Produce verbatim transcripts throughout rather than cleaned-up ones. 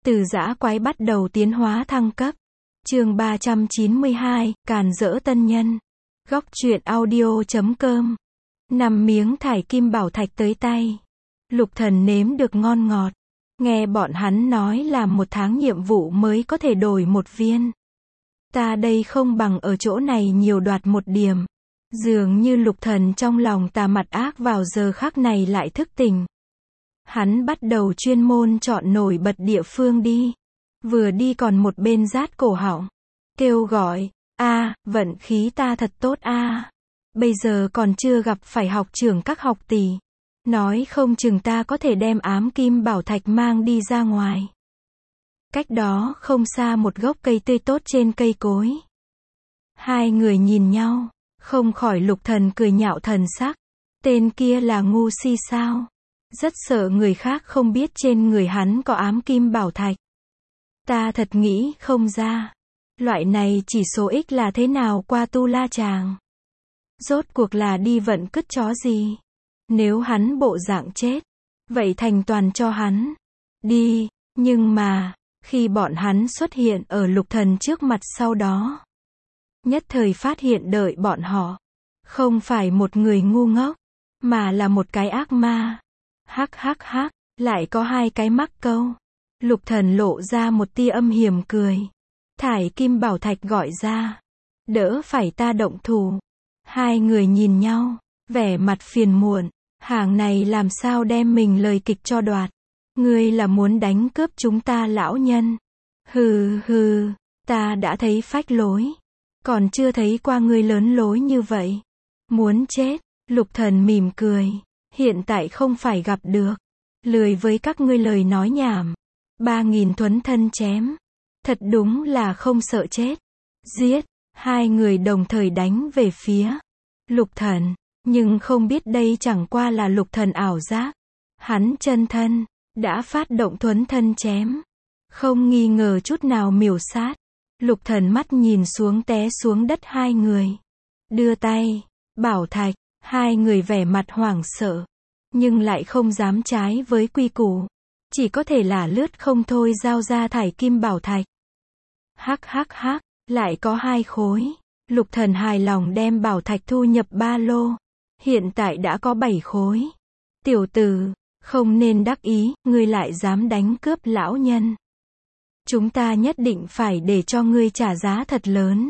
Từ dã quái bắt đầu tiến hóa thăng cấp. Chương ba trăm chín mươi hai, càn rỡ tân nhân. Góc truyện audio chấm com. Năm miếng thải kim bảo thạch tới tay. Lục Thần nếm được ngon ngọt. Nghe bọn hắn nói là một tháng nhiệm vụ mới có thể đổi một viên. Ta đây không bằng ở chỗ này nhiều đoạt một điểm. Dường như Lục Thần trong lòng tà mặt ác vào giờ khắc này lại thức tỉnh. Hắn bắt đầu chuyên môn chọn nổi bật địa phương đi. Vừa đi còn một bên rát cổ họng. Kêu gọi, a, vận khí ta thật tốt a. Bây giờ còn chưa gặp phải học trưởng các học tỷ. Nói không chừng ta có thể đem ám kim bảo thạch mang đi ra ngoài. Cách đó không xa một gốc cây tươi tốt trên cây cối. Hai người nhìn nhau, không khỏi Lục Thần cười nhạo thần sắc. Tên kia là ngu si sao? Rất sợ người khác không biết trên người hắn có ám kim bảo thạch. Ta thật nghĩ không ra. Loại này chỉ số X là thế nào qua tu la chàng. Rốt cuộc là đi vận cứt chó gì? Nếu hắn bộ dạng chết, vậy thành toàn cho hắn. Đi, nhưng mà, khi bọn hắn xuất hiện ở Lục Thần trước mặt sau đó. Nhất thời phát hiện đợi bọn họ. Không phải một người ngu ngốc, mà là một cái ác ma. Hắc hắc hắc, lại có hai cái mắc câu. Lục Thần lộ ra một tia âm hiểm cười. Thải kim bảo thạch gọi ra. Đỡ phải ta động thủ. Hai người nhìn nhau, vẻ mặt phiền muộn. Hàng này làm sao đem mình lời kịch cho đoạt. Ngươi là muốn đánh cướp chúng ta lão nhân. Hừ hừ, ta đã thấy phách lối. Còn chưa thấy qua ngươi lớn lối như vậy. Muốn chết, Lục Thần mỉm cười. Hiện tại không phải gặp được. Lười với các ngươi lời nói nhảm. Ba nghìn thuấn thân chém. Thật đúng là không sợ chết. Giết, hai người đồng thời đánh về phía Lục Thần. Nhưng không biết đây chẳng qua là Lục Thần ảo giác. Hắn chân thân, đã phát động thuấn thân chém. Không nghi ngờ chút nào miểu sát. Lục Thần mắt nhìn xuống té xuống đất hai người. Đưa tay, bảo thạch, hai người vẻ mặt hoảng sợ. Nhưng lại không dám trái với quy củ. Chỉ có thể là lướt không thôi giao ra thải kim bảo thạch. Hắc hắc hắc, lại có hai khối. Lục Thần hài lòng đem bảo thạch thu nhập ba lô. Hiện tại đã có bảy khối. Tiểu tử, không nên đắc ý, ngươi lại dám đánh cướp lão nhân. Chúng ta nhất định phải để cho ngươi trả giá thật lớn.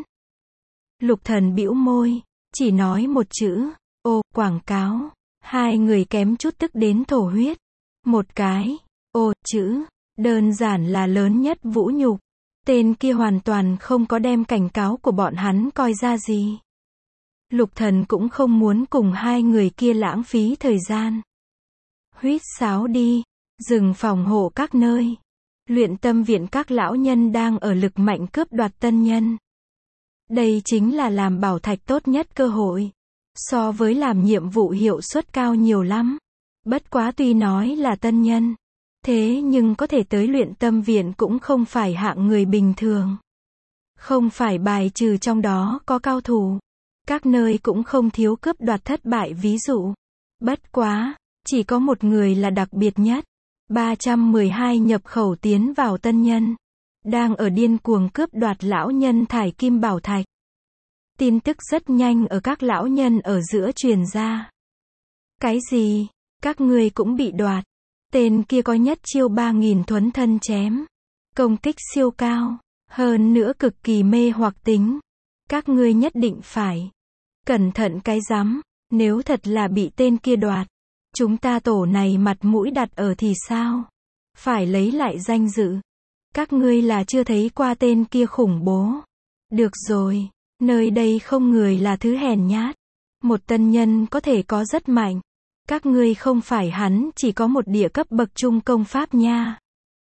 Lục Thần bĩu môi, chỉ nói một chữ, ô, quảng cáo. Hai người kém chút tức đến thổ huyết. Một cái, ô, chữ, đơn giản là lớn nhất vũ nhục. Tên kia hoàn toàn không có đem cảnh cáo của bọn hắn coi ra gì. Lục Thần cũng không muốn cùng hai người kia lãng phí thời gian. Huýt sáo đi, dừng phòng hộ các nơi. Luyện tâm viện các lão nhân đang ở lực mạnh cướp đoạt tân nhân. Đây chính là làm bảo thạch tốt nhất cơ hội. So với làm nhiệm vụ hiệu suất cao nhiều lắm. Bất quá tuy nói là tân nhân. Thế nhưng có thể tới luyện tâm viện cũng không phải hạng người bình thường. Không phải bài trừ trong đó có cao thủ. Các nơi cũng không thiếu cướp đoạt thất bại ví dụ. Bất quá, chỉ có một người là đặc biệt nhất. ba trăm mười hai nhập khẩu tiến vào tân nhân. Đang ở điên cuồng cướp đoạt lão nhân thải kim bảo thạch. Tin tức rất nhanh ở các lão nhân ở giữa truyền ra. Cái gì? Các ngươi cũng bị đoạt. Tên kia có nhất chiêu ba nghìn thuấn thân chém. Công kích siêu cao. Hơn nữa cực kỳ mê hoặc tính. Các ngươi nhất định phải cẩn thận cái rắm. Nếu thật là bị tên kia đoạt. Chúng ta tổ này mặt mũi đặt ở thì sao? Phải lấy lại danh dự. Các ngươi là chưa thấy qua tên kia khủng bố. Được rồi. Nơi đây không người là thứ hèn nhát. Một tân nhân có thể có rất mạnh. Các ngươi không phải hắn chỉ có một địa cấp bậc trung công pháp nha.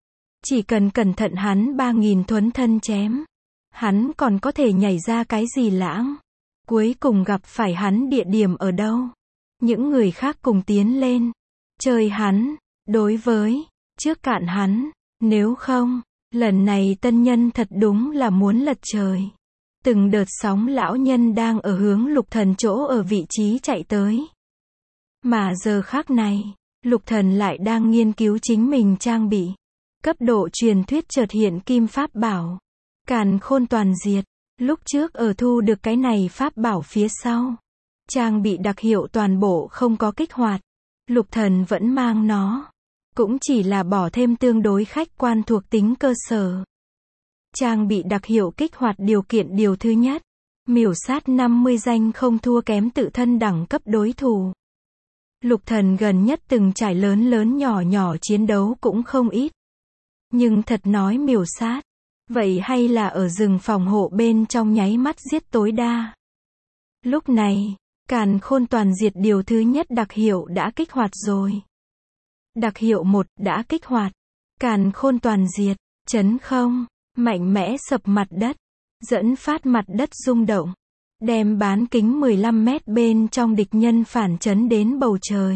Chỉ cần cẩn thận hắn ba nghìn thuấn thân chém. Hắn còn có thể nhảy ra cái gì lãng. Cuối cùng gặp phải hắn địa điểm ở đâu. Những người khác cùng tiến lên. Chơi hắn. Đối với. Trước cạn hắn. Nếu không. Lần này tân nhân thật đúng là muốn lật trời. Từng đợt sóng lão nhân đang ở hướng Lục Thần chỗ ở vị trí chạy tới. Mà giờ khắc này, Lục Thần lại đang nghiên cứu chính mình trang bị. Cấp độ truyền thuyết chợt hiện kim pháp bảo. Càn khôn toàn diệt. Lúc trước ở thu được cái này pháp bảo phía sau. Trang bị đặc hiệu toàn bộ không có kích hoạt. Lục Thần vẫn mang nó. Cũng chỉ là bỏ thêm tương đối khách quan thuộc tính cơ sở. Trang bị đặc hiệu kích hoạt điều kiện điều thứ nhất. Miểu sát năm mươi danh không thua kém tự thân đẳng cấp đối thủ. Lục Thần gần nhất từng trải lớn lớn nhỏ nhỏ chiến đấu cũng không ít. Nhưng thật nói miểu sát. Vậy hay là ở rừng phòng hộ bên trong nháy mắt giết tối đa. Lúc này, càn khôn toàn diệt điều thứ nhất đặc hiệu đã kích hoạt rồi. Đặc hiệu một đã kích hoạt. Càn khôn toàn diệt, chấn không, mạnh mẽ sập mặt đất, dẫn phát mặt đất rung động, đem bán kính mười lăm mét bên trong địch nhân phản chấn đến bầu trời.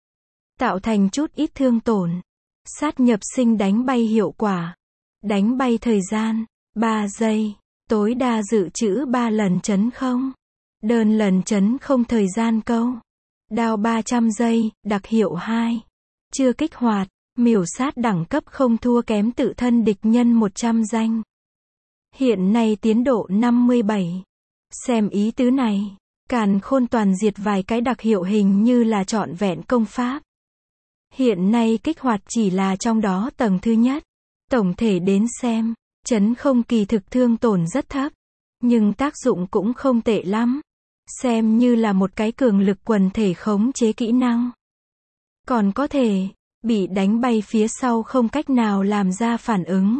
Tạo thành chút ít thương tổn. Sát nhập sinh đánh bay hiệu quả. Đánh bay thời gian, ba giây, tối đa dự trữ ba lần chấn không. Đơn lần chấn không thời gian câu. Đao ba trăm giây, đặc hiệu hai. Chưa kích hoạt, miểu sát đẳng cấp không thua kém tự thân địch nhân một trăm danh. Hiện nay tiến độ năm mươi bảy. Xem ý tứ này, càn khôn toàn diệt vài cái đặc hiệu hình như là trọn vẹn công pháp. Hiện nay kích hoạt chỉ là trong đó tầng thứ nhất. Tổng thể đến xem, chấn không kỳ thực thương tổn rất thấp. Nhưng tác dụng cũng không tệ lắm. Xem như là một cái cường lực quần thể khống chế kỹ năng. Còn có thể, bị đánh bay phía sau không cách nào làm ra phản ứng.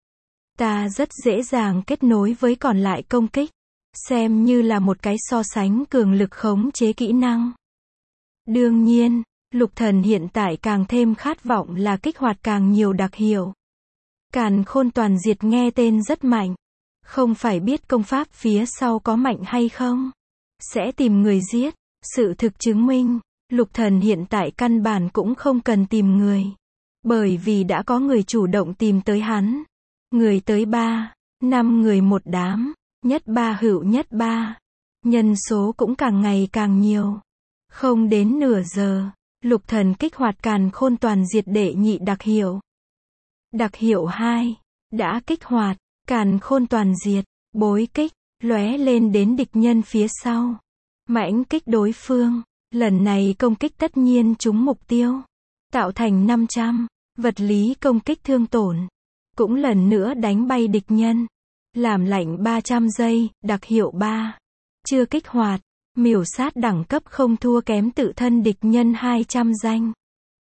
Ta rất dễ dàng kết nối với còn lại công kích. Xem như là một cái so sánh cường lực khống chế kỹ năng. Đương nhiên, Lục Thần hiện tại càng thêm khát vọng là kích hoạt càng nhiều đặc hiệu. Càn khôn toàn diệt nghe tên rất mạnh. Không phải biết công pháp phía sau có mạnh hay không. Sẽ tìm người giết. Sự thực chứng minh, Lục Thần hiện tại căn bản cũng không cần tìm người. Bởi vì đã có người chủ động tìm tới hắn. Người tới ba, năm người một đám. Nhất ba hữu nhất ba. Nhân số cũng càng ngày càng nhiều. Không đến nửa giờ, Lục Thần kích hoạt càn khôn toàn diệt đệ nhị đặc hiệu. Đặc hiệu hai, đã kích hoạt, càn khôn toàn diệt, bối kích, lóe lên đến địch nhân phía sau. Mãnh kích đối phương, lần này công kích tất nhiên trúng mục tiêu. Tạo thành năm trăm, vật lý công kích thương tổn. Cũng lần nữa đánh bay địch nhân. Làm lạnh ba trăm giây, đặc hiệu ba. Chưa kích hoạt, miểu sát đẳng cấp không thua kém tự thân địch nhân hai trăm danh.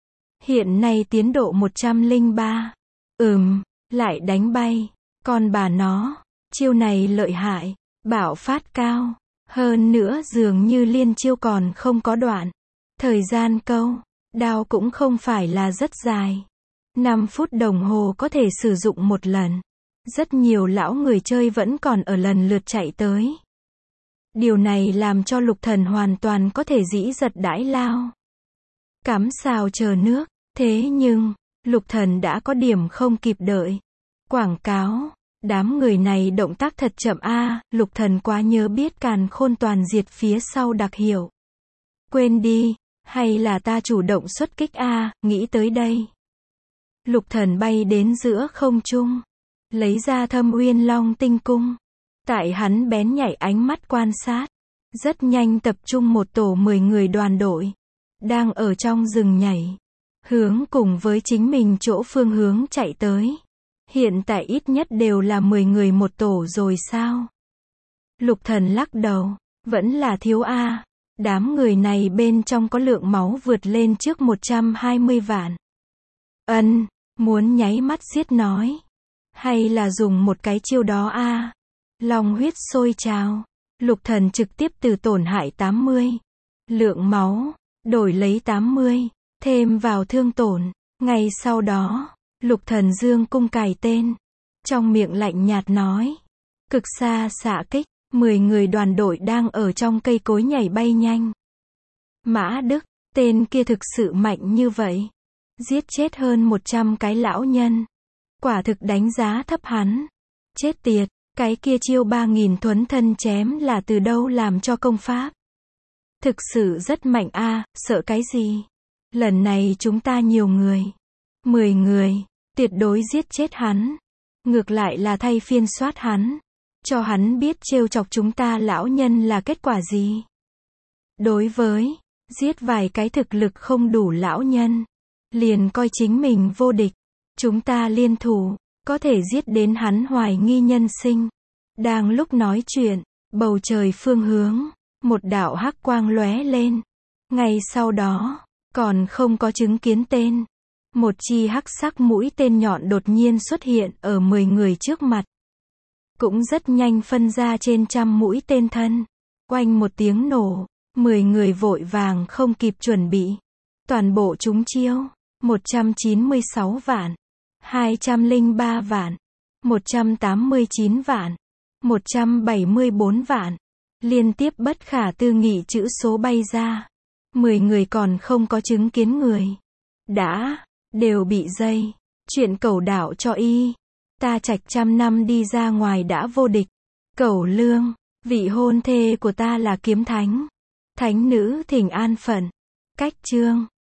Hiện nay tiến độ một trăm lẻ ba. Ừm, lại đánh bay. Con bà nó, chiêu này lợi hại, bạo phát cao. Hơn nữa dường như liên chiêu còn không có đoạn. Thời gian câu, đao cũng không phải là rất dài. năm phút đồng hồ có thể sử dụng một lần. Rất nhiều lão người chơi vẫn còn ở lần lượt chạy tới. Điều này làm cho Lục Thần hoàn toàn có thể dĩ giật đãi lao. Cắm sào chờ nước, thế nhưng, Lục Thần đã có điểm không kịp đợi. Quảng cáo, đám người này động tác thật chậm a, à, Lục Thần quá nhớ biết càn khôn toàn diệt phía sau đặc hiệu. Quên đi, hay là ta chủ động xuất kích a, à, nghĩ tới đây. Lục Thần bay đến giữa không trung. Lấy ra Thâm Uyên Long tinh cung. Tại hắn bén nhạy ánh mắt quan sát. Rất nhanh tập trung một tổ mười người đoàn đội. Đang ở trong rừng nhảy. Hướng cùng với chính mình chỗ phương hướng chạy tới. Hiện tại ít nhất đều là mười người một tổ rồi sao? Lục Thần lắc đầu. Vẫn là thiếu a. À. Đám người này bên trong có lượng máu vượt lên trước một trăm hai mươi vạn. Ân, muốn nháy mắt giết nói. Hay là dùng một cái chiêu đó a, à? Long huyết sôi trào. Lục Thần trực tiếp từ tổn hại tám mươi. Lượng máu, đổi lấy tám mươi. Thêm vào thương tổn. Ngay sau đó, Lục Thần dương cung cài tên. Trong miệng lạnh nhạt nói. Cực xa xạ kích. mười người đoàn đội đang ở trong cây cối nhảy bay nhanh. Mã Đức, tên kia thực sự mạnh như vậy. Giết chết hơn một trăm cái lão nhân. Quả thực đánh giá thấp hắn. Chết tiệt, cái kia chiêu ba nghìn thuấn thân chém là từ đâu làm cho công pháp. Thực sự rất mạnh a, à, sợ cái gì. Lần này chúng ta nhiều người. mười người, tuyệt đối giết chết hắn. Ngược lại là thay phiên soát hắn. Cho hắn biết trêu chọc chúng ta lão nhân là kết quả gì. Đối với giết vài cái thực lực không đủ lão nhân, liền coi chính mình vô địch. Chúng ta liên thủ, có thể giết đến hắn hoài nghi nhân sinh. Đang lúc nói chuyện, bầu trời phương hướng, một đạo hắc quang lóe lên. Ngay sau đó, còn không có chứng kiến tên. Một chi hắc sắc mũi tên nhọn đột nhiên xuất hiện ở mười người trước mặt. Cũng rất nhanh phân ra trên trăm mũi tên thân. Oanh một tiếng nổ, mười người vội vàng không kịp chuẩn bị. Toàn bộ trúng chiêu, một trăm chín mươi sáu vạn, hai trăm lẻ ba vạn, một trăm tám mươi chín vạn, một trăm bảy mươi bốn vạn. Liên tiếp bất khả tư nghị chữ số bay ra. mười người còn không có chứng kiến người. Đã, đều bị dây. Chuyện cẩu đảo cho y. Ta Trạch trăm năm đi ra ngoài đã vô địch. Cẩu Lương, vị hôn thê của ta là kiếm thánh. Thánh nữ thỉnh an phận. Cách chương